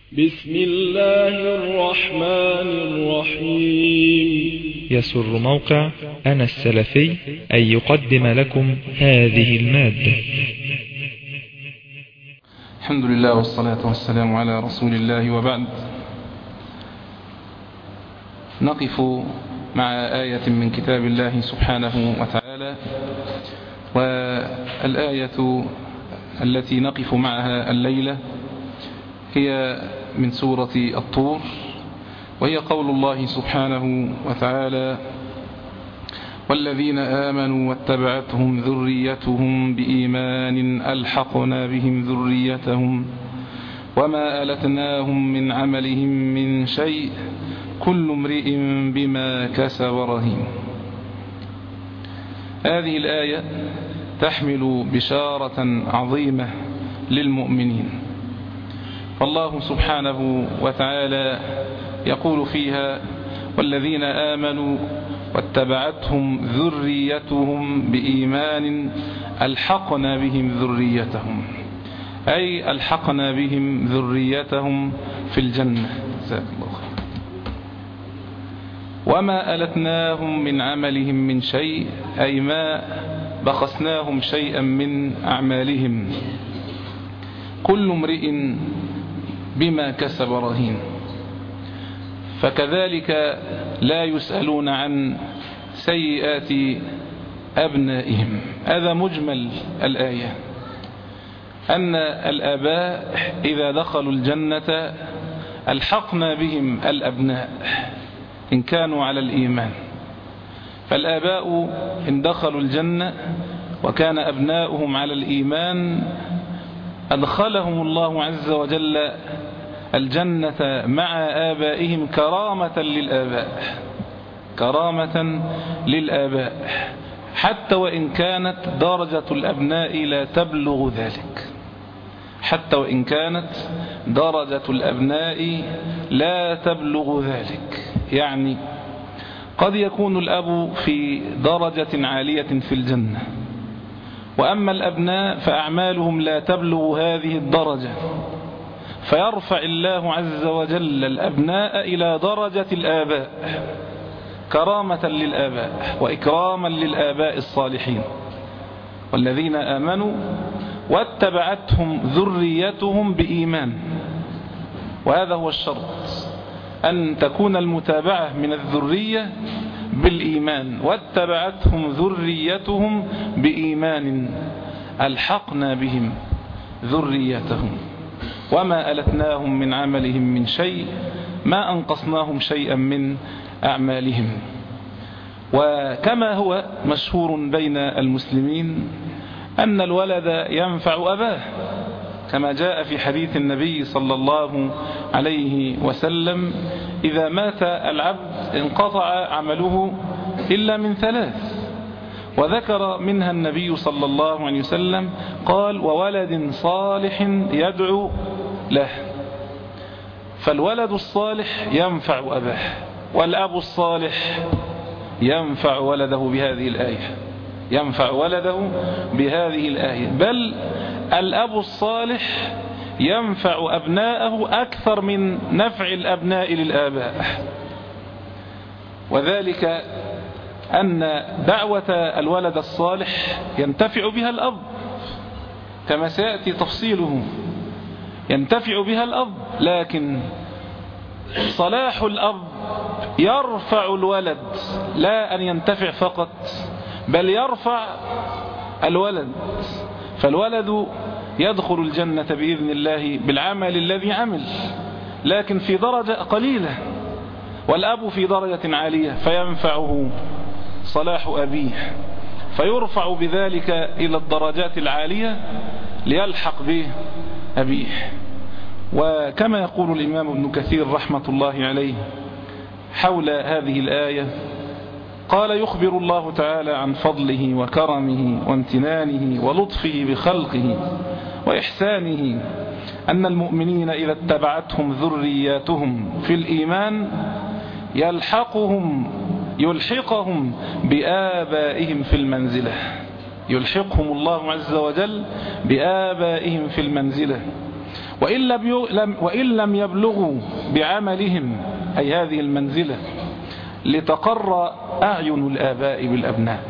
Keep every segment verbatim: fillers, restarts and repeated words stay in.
بسم الله الرحمن الرحيم. يسر موقع أنا السلفي أن يقدم لكم هذه المادة. الحمد لله والصلاة والسلام على رسول الله، وبعد. نقف مع آية من كتاب الله سبحانه وتعالى، والآية التي نقف معها الليلة هي من سورة الطور، وهي قول الله سبحانه وتعالى: والذين آمنوا واتبعتهم ذريتهم بإيمان ألحقنا بهم ذريتهم وما ألتناهم من عملهم من شيء كل امرئ بما كسب رهين. هذه الآية تحمل بشارة عظيمة للمؤمنين، فالله سبحانه وتعالى يقول فيها: والذين آمنوا واتبعتهم ذريتهم بإيمان ألحقنا بهم ذريتهم، أي ألحقنا بهم ذريتهم في الجنة. جزاك الله خير. وما ألتناهم من عملهم من شيء، أي ما بخسناهم شيئا من أعمالهم. كل امرئ بما كسب رهين. فكذلك لا يسألون عن سيئات أبنائهم. هذا مجمل الآية، أن الآباء إذا دخلوا الجنة ألحقنا بهم الأبناء إن كانوا على الإيمان. فالآباء إن دخلوا الجنة وكان أبناؤهم على الإيمان أدخلهم الله عز وجل الجنة مع آبائهم كرامة للآباء، كرامة للآباء، حتى وإن كانت درجة الأبناء لا تبلغ ذلك، حتى وإن كانت درجة الأبناء لا تبلغ ذلك. يعني قد يكون الأب في درجة عالية في الجنة، وأما الأبناء فأعمالهم لا تبلغ هذه الدرجة، فيرفع الله عز وجل الأبناء إلى درجة الآباء كرامة للآباء وإكراما للآباء الصالحين. والذين آمنوا واتبعتهم ذريتهم بإيمان، وهذا هو الشرط، أن تكون المتابعة من الذرية بالإيمان. واتبعتهم ذريتهم بإيمان ألحقنا بهم ذريتهم وما ألتناهم من عملهم من شيء، ما أنقصناهم شيئا من أعمالهم. وكما هو مشهور بين المسلمين أن الولد ينفع أباه، كما جاء في حديث النبي صلى الله عليه وسلم: إذا مات العبد انقطع عمله إلا من ثلاث، وذكر منها النبي صلى الله عليه وسلم قال: وولد صالح يدعو له. فالولد الصالح ينفع أباه، والأب الصالح ينفع ولده بهذه الآية، ينفع ولده بهذه الآية. بل الأب الصالح ينفع أبناءه أكثر من نفع الأبناء للآباء، وذلك أن دعوة الولد الصالح ينتفع بها الأب، كما سيأتي تفصيله، ينتفع بها الأب، لكن صلاح الأب يرفع الولد، لا أن ينتفع فقط، بل يرفع الولد. فالولد يدخل الجنة بإذن الله بالعمل الذي عمل، لكن في درجة قليلة، والأب في درجة عالية، فينفعه صلاح أبيه، فيرفع بذلك إلى الدرجات العالية ليلحق به أبيه. وكما يقول الإمام ابن كثير رحمة الله عليه حول هذه الآية، قال: يخبر الله تعالى عن فضله وكرمه وامتنانه ولطفه بخلقه وإحسانه، أن المؤمنين إذا اتبعتهم ذرياتهم في الإيمان يلحقهم يلحقهم بآبائهم في المنزلة، يلحقهم الله عز وجل بآبائهم في المنزلة. وإن لم يبلغوا بعملهم أي هذه المنزلة لتقر أعين الآباء بالأبناء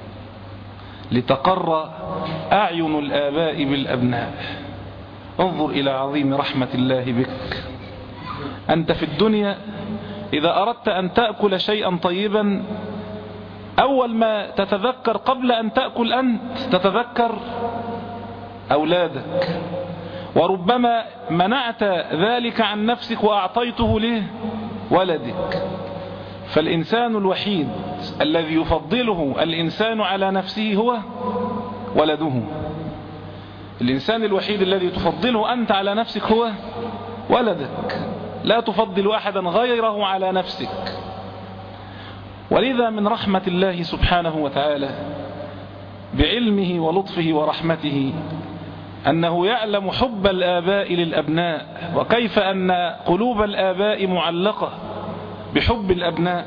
لتقر أعين الآباء بالأبناء. انظر إلى عظيم رحمة الله بك. أنت في الدنيا إذا أردت أن تأكل شيئا طيبا أول ما تتذكر قبل أن تأكل أنت تتذكر أولادك، وربما منعت ذلك عن نفسك وأعطيته له ولدك. فالإنسان الوحيد الذي يفضله الإنسان على نفسه هو ولده. الإنسان الوحيد الذي تفضله أنت على نفسك هو ولدك، لا تفضل أحدا غيره على نفسك. ولذا من رحمة الله سبحانه وتعالى بعلمه ولطفه ورحمته أنه يعلم حب الآباء للأبناء، وكيف أن قلوب الآباء معلقة بحب الأبناء،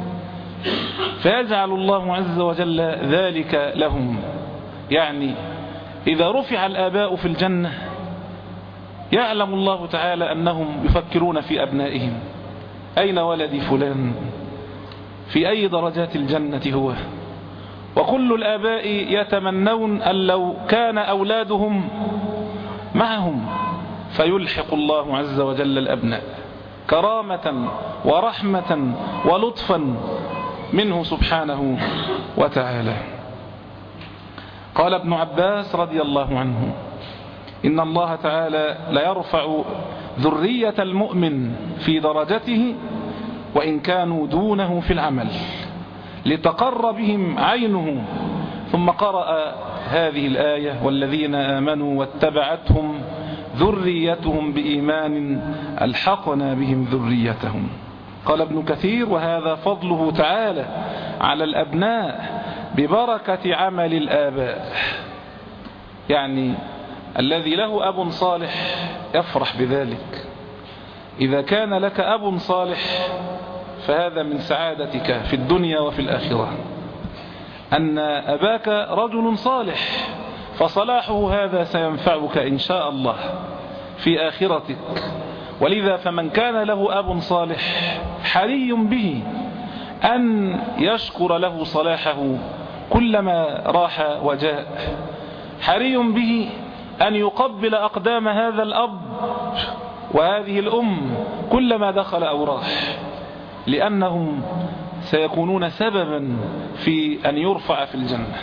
فيجعل الله عز وجل ذلك لهم. يعني إذا رفع الآباء في الجنة يعلم الله تعالى أنهم يفكرون في أبنائهم، أين ولدي فلان، في أي درجات الجنة هو. وكل الآباء يتمنون أن لو كان أولادهم معهم فيلحق الله عز وجل الأبناء كرامة ورحمة ولطفا منه سبحانه وتعالى. قال ابن عباس رضي الله عنه: إن الله تعالى ليرفع ذرية المؤمن في درجته وإن كانوا دونه في العمل لتقر بهم عينه. ثم قرأ هذه الآية: والذين آمنوا واتبعتهم ذريتهم بإيمان ألحقنا بهم ذريتهم. قال ابن كثير: وهذا فضله تعالى على الأبناء ببركة عمل الآباء. يعني الذي له أب صالح يفرح بذلك. إذا كان لك أب صالح فهذا من سعادتك في الدنيا وفي الآخرة، أن أباك رجل صالح، فصلاحه هذا سينفعك إن شاء الله في آخرتك. ولذا فمن كان له أب صالح حري به أن يشكر له صلاحه كلما راح وجاء، حري به أن يقبل أقدام هذا الأب وهذه الأم كلما دخل أو راح، لأنهم سيكونون سببا في أن يرفع في الجنة.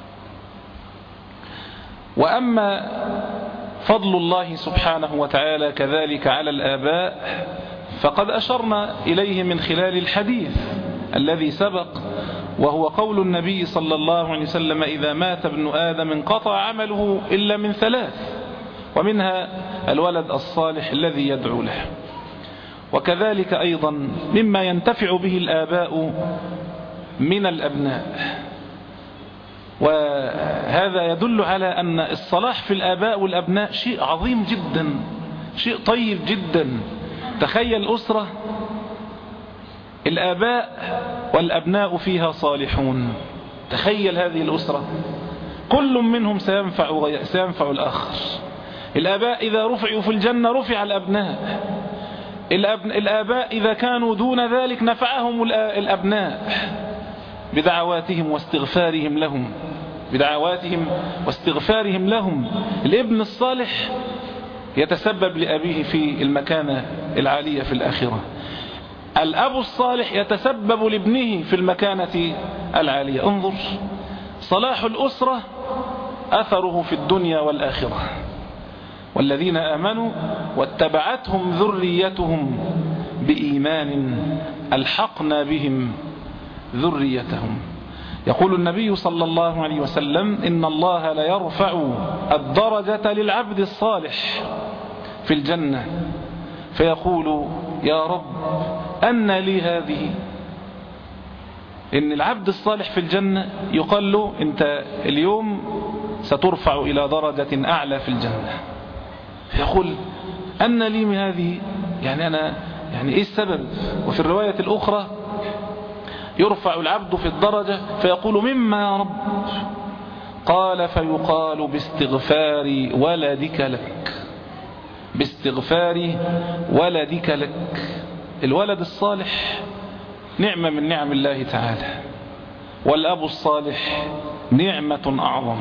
وأما فضل الله سبحانه وتعالى كذلك على الآباء فقد أشرنا إليه من خلال الحديث الذي سبق، وهو قول النبي صلى الله عليه وسلم: إذا مات ابن آدم انقطع عمله إلا من ثلاث، ومنها الولد الصالح الذي يدعو له. وكذلك أيضا مما ينتفع به الآباء من الأبناء، وهذا يدل على أن الصلاح في الآباء والأبناء شيء عظيم جدا، شيء طيب جدا. تخيل أسرة الآباء والأبناء فيها صالحون، تخيل هذه الأسرة كل منهم سينفع, سينفع الآخر. الآباء إذا رفعوا في الجنة رفع الأبناء، الآباء إذا كانوا دون ذلك نفعهم الأبناء بدعواتهم واستغفارهم لهم بدعواتهم واستغفارهم لهم. الابن الصالح يتسبب لأبيه في المكانة العالية في الآخرة، الأب الصالح يتسبب لابنه في المكانة العالية. انظر صلاح الأسرة أثره في الدنيا والآخرة. والذين آمنوا واتبعتهم ذريتهم بإيمان ألحقنا بهم ذريتهم. يقول النبي صلى الله عليه وسلم: إن الله ليرفع الدرجة للعبد الصالح في الجنة فيقول: يا رب أن لي هذه. إن العبد الصالح في الجنة يقال له: أنت اليوم سترفع إلى درجة أعلى في الجنة. فيقول: أن لي من هذه، يعني أنا يعني إيه السبب؟ وفي الرواية الأخرى يرفع العبد في الدرجة فيقول: مما يا رب؟ قال: فيقال: باستغفار ولدك لك. باستغفار ولدك لك. الولد الصالح نعمة من نعم الله تعالى، والأب الصالح نعمة أعظم.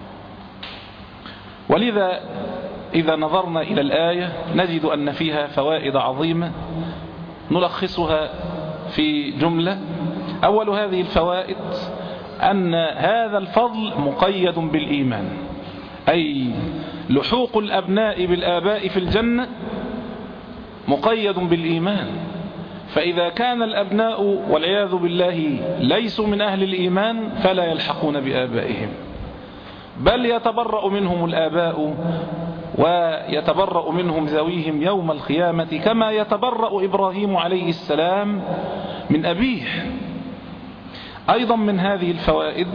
ولذا إذا نظرنا إلى الآية نجد أن فيها فوائد عظيمة نلخصها في جملة. أول هذه الفوائد أن هذا الفضل مقيد بالإيمان، أي لحوق الأبناء بالآباء في الجنة مقيد بالإيمان. فإذا كان الأبناء والعياذ بالله ليسوا من أهل الإيمان فلا يلحقون بآبائهم، بل يتبرأ منهم الآباء ويتبرأ منهم ذويهم يوم القيامة، كما يتبرأ إبراهيم عليه السلام من أبيه. أيضا من هذه الفوائد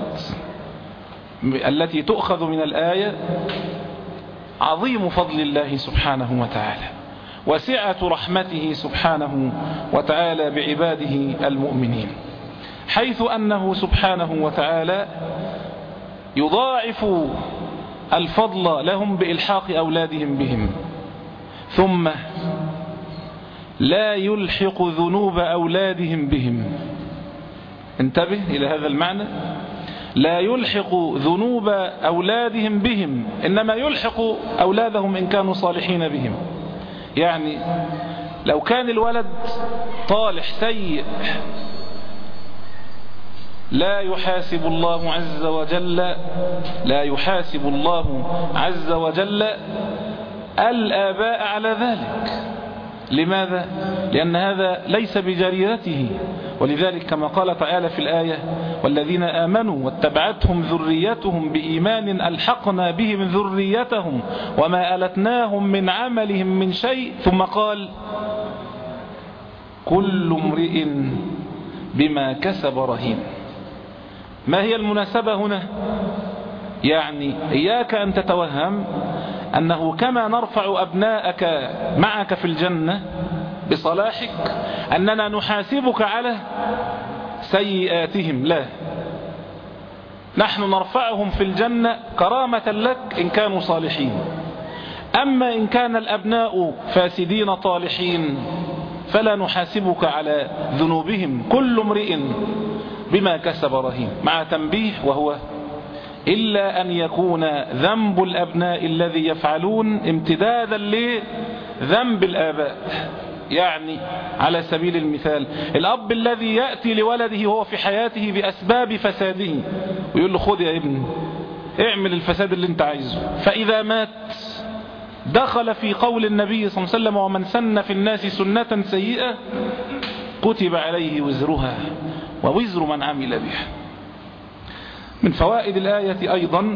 التي تؤخذ من الآية عظيم فضل الله سبحانه وتعالى وسعة رحمته سبحانه وتعالى بعباده المؤمنين، حيث أنه سبحانه وتعالى يضاعف الفضل لهم بإلحاق أولادهم بهم، ثم لا يلحق ذنوب أولادهم بهم. انتبه إلى هذا المعنى، لا يلحق ذنوب أولادهم بهم، إنما يلحق أولادهم إن كانوا صالحين بهم. يعني لو كان الولد طالح سيء لا يحاسب الله عز وجل لا يحاسب الله عز وجل الآباء على ذلك. لماذا؟ لأن هذا ليس بجريرته. ولذلك كما قال تعالى في الآية: والذين آمنوا واتبعتهم ذريتهم بإيمان ألحقنا بهم ذريتهم وما ألتناهم من عملهم من شيء، ثم قال: كل امرئ بما كسب رهين. ما هي المناسبة هنا؟ يعني إياك أن تتوهم أنه كما نرفع أبناءك معك في الجنة بصلاحك أننا نحاسبك على سيئاتهم، لا، نحن نرفعهم في الجنة كرامة لك إن كانوا صالحين. أما إن كان الأبناء فاسدين طالحين فلا نحاسبك على ذنوبهم، كل امرئ بما كسب رهين، مع تنبيه وهو: إلا أن يكون ذنب الأبناء الذي يفعلون امتدادا لذنب الآباء. يعني على سبيل المثال الأب الذي يأتي لولده وهو في حياته بأسباب فساده ويقول له: خذ يا ابن اعمل الفساد اللي انت عايزه، فإذا مات دخل في قول النبي صلى الله عليه وسلم: ومن سن في الناس سنة سيئة كتب عليه وزرها ووزر من عمل بها. من فوائد الآية أيضا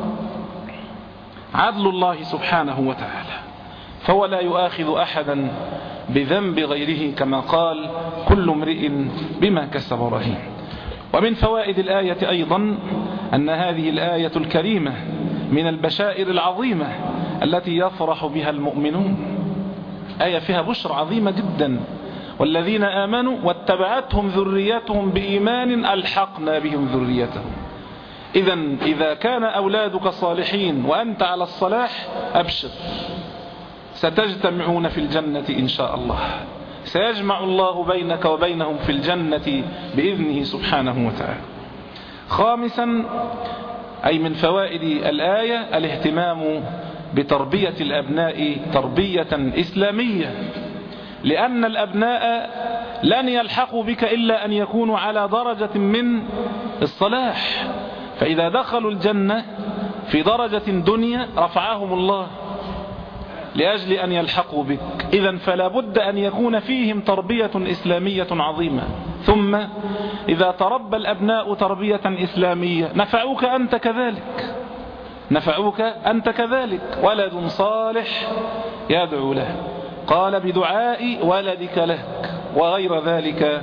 عدل الله سبحانه وتعالى، فهو لا يؤاخذ أحدا بذنب غيره، كما قال: كل امرئ بما كسب رهين. ومن فوائد الآية أيضا أن هذه الآية الكريمة من البشائر العظيمة التي يفرح بها المؤمنون. آية فيها بشرى عظيمة جدا: والذين آمنوا واتبعتهم ذريتهم بإيمان ألحقنا بهم ذريتهم. إذن إذا كان أولادك صالحين وأنت على الصلاح أبشر، ستجتمعون في الجنة إن شاء الله، سيجمع الله بينك وبينهم في الجنة بإذنه سبحانه وتعالى. خامسا، أي من فوائد الآية الاهتمام بتربية الأبناء تربية إسلامية، لأن الأبناء لن يلحقوا بك إلا أن يكونوا على درجة من الصلاح، فإذا دخلوا الجنة في درجة دنيا رفعهم الله لأجل أن يلحقوا بك. إذن فلا بد أن يكون فيهم تربية إسلامية عظيمة. ثم إذا تربى الأبناء تربية إسلامية نفعوك أنت كذلك، نفعوك أنت كذلك. ولد صالح يدعو له، قال: بدعاء ولدك لك، وغير ذلك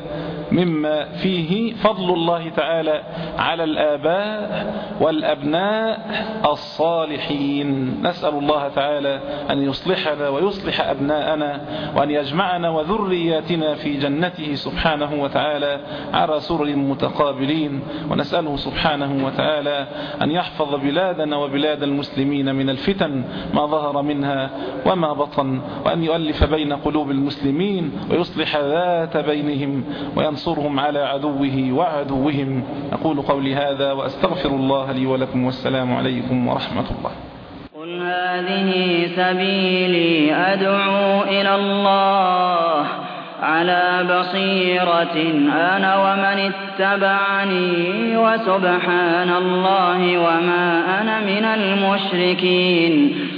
مما فيه فضل الله تعالى على الآباء والأبناء الصالحين. نسأل الله تعالى أن يصلحنا ويصلح أبناءنا، وأن يجمعنا وذرياتنا في جنته سبحانه وتعالى على سرر متقابلين. ونسأله سبحانه وتعالى أن يحفظ بلادنا وبلاد المسلمين من الفتن ما ظهر منها وما بطن، وأن يؤلف بين قلوب المسلمين ويصلح ذات بينهم وينصرهم على عدوه وعدوهم. أقول قولي هذا وأستغفر الله لي ولكم، والسلام عليكم ورحمة الله. قل هذه سبيلي أدعو إلى الله على بصيرة أنا ومن اتبعني، وسبحان الله وما أنا من المشركين.